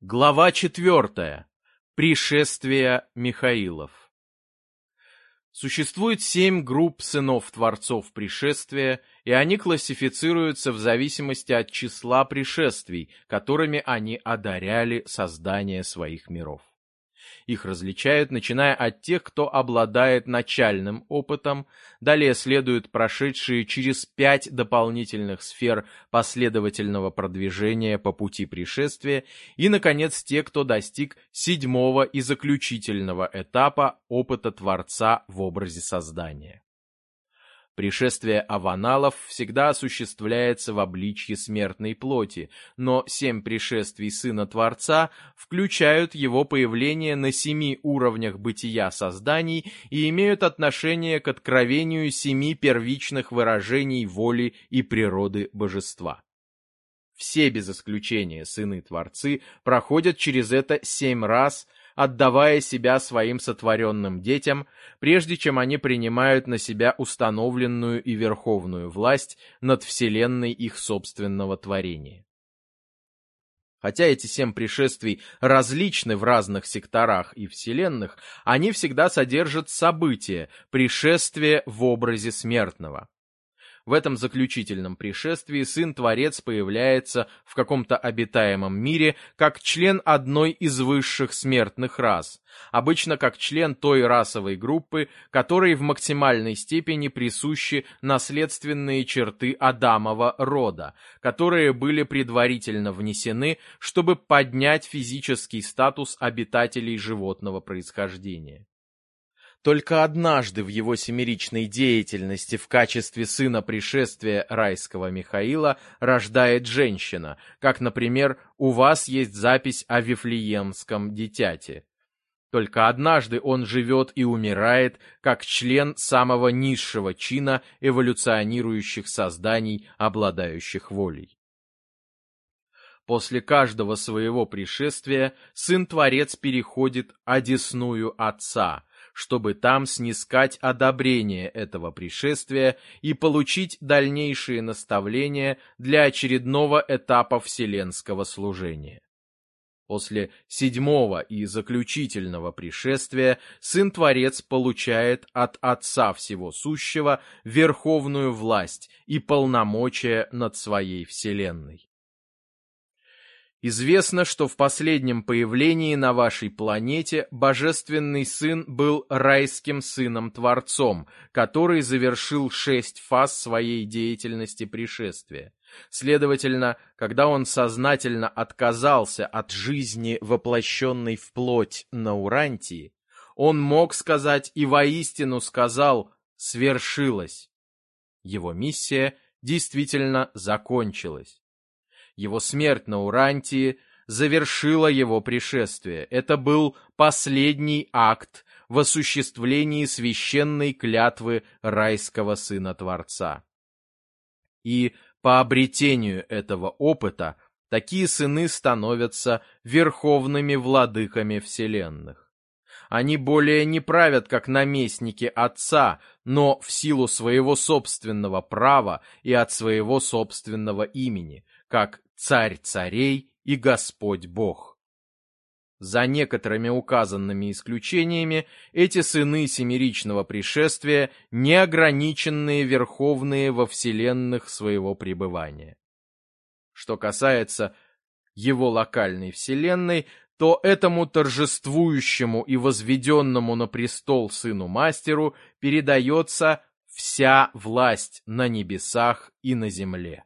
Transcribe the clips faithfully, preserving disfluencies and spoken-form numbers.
Глава четвертая. Пришествие Михаилов. Существует семь групп сынов-творцов пришествия, и они классифицируются в зависимости от числа пришествий, которыми они одаряли создание своих миров. Их различают, начиная от тех, кто обладает начальным опытом, далее следуют прошедшие через пять дополнительных сфер последовательного продвижения по пути пришествия и, наконец, те, кто достиг седьмого и заключительного этапа опыта Творца в образе создания. Пришествие аваналов всегда осуществляется в обличье смертной плоти, но семь пришествий Сына Творца включают его появление на семи уровнях бытия созданий и имеют отношение к откровению семи первичных выражений воли и природы божества. Все без исключения Сыны-Творцы проходят через это семь раз, отдавая себя своим сотворенным детям, прежде чем они принимают на себя установленную и верховную власть над вселенной их собственного творения. Хотя эти семь пришествий различны в разных секторах и вселенных, они всегда содержат событие, пришествие в образе смертного. В этом заключительном пришествии Сын-Творец появляется в каком-то обитаемом мире как член одной из высших смертных рас, обычно как член той расовой группы, которой в максимальной степени присущи наследственные черты Адамова рода, которые были предварительно внесены, чтобы поднять физический статус обитателей животного происхождения. Только однажды в его семеричной деятельности в качестве сына пришествия райского Михаила рождает женщина, как, например, у вас есть запись о Вифлеемском дитяте. Только однажды он живет и умирает как член самого низшего чина эволюционирующих созданий, обладающих волей. После каждого своего пришествия Сын-Творец переходит одесную Отца, чтобы там снискать одобрение этого пришествия и получить дальнейшие наставления для очередного этапа вселенского служения. После седьмого и заключительного пришествия Сын-Творец получает от Отца Всего Сущего верховную власть и полномочия над своей вселенной. Известно, что в последнем появлении на вашей планете Божественный Сын был райским Сыном-Творцом, который завершил шесть фаз своей деятельности пришествия. Следовательно, когда он сознательно отказался от жизни, воплощенной в плоть на Урантии, он мог сказать и воистину сказал «свершилось». Его миссия действительно закончилась. Его смерть на Урантии завершила его пришествие. Это был последний акт в осуществлении священной клятвы райского Сына-Творца. И по обретению этого опыта такие сыны становятся верховными владыками вселенных. Они более не правят как наместники Отца, но в силу своего собственного права и от своего собственного имени, как Царь царей и Господь Бог. За некоторыми указанными исключениями, эти сыны семеричного пришествия неограниченные верховные во вселенных своего пребывания. Что касается его локальной вселенной, то этому торжествующему и возведенному на престол сыну-мастеру передается вся власть на небесах и на земле.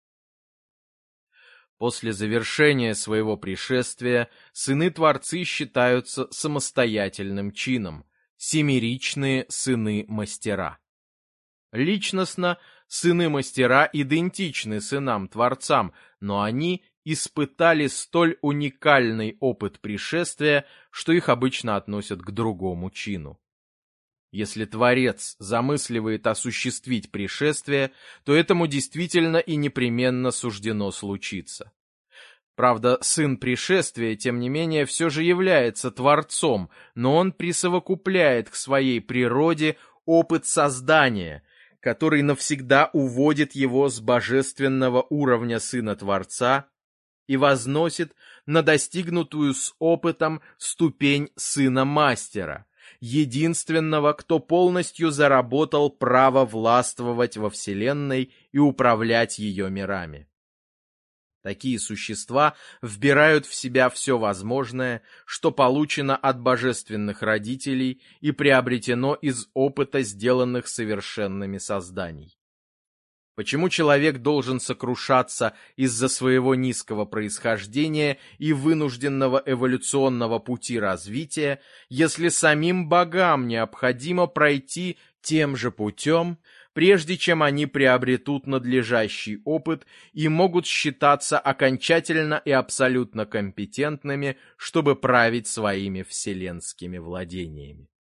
После завершения своего пришествия сыны-творцы считаются самостоятельным чином, семеричные сыны-мастера. Личностно сыны-мастера идентичны сынам-творцам, но они испытали столь уникальный опыт пришествия, что их обычно относят к другому чину. Если Творец замысливает осуществить пришествие, то этому действительно и непременно суждено случиться. Правда, сын пришествия, тем не менее, все же является Творцом, но он присовокупляет к своей природе опыт создания, который навсегда уводит его с божественного уровня Сына Творца и возносит на достигнутую с опытом ступень сына мастера, единственного, кто полностью заработал право властвовать во Вселенной и управлять ее мирами. Такие существа вбирают в себя все возможное, что получено от божественных родителей и приобретено из опыта сделанных совершенными созданий. Почему человек должен сокрушаться из-за своего низкого происхождения и вынужденного эволюционного пути развития, если самим богам необходимо пройти тем же путем, прежде чем они приобретут надлежащий опыт и могут считаться окончательно и абсолютно компетентными, чтобы править своими вселенскими владениями?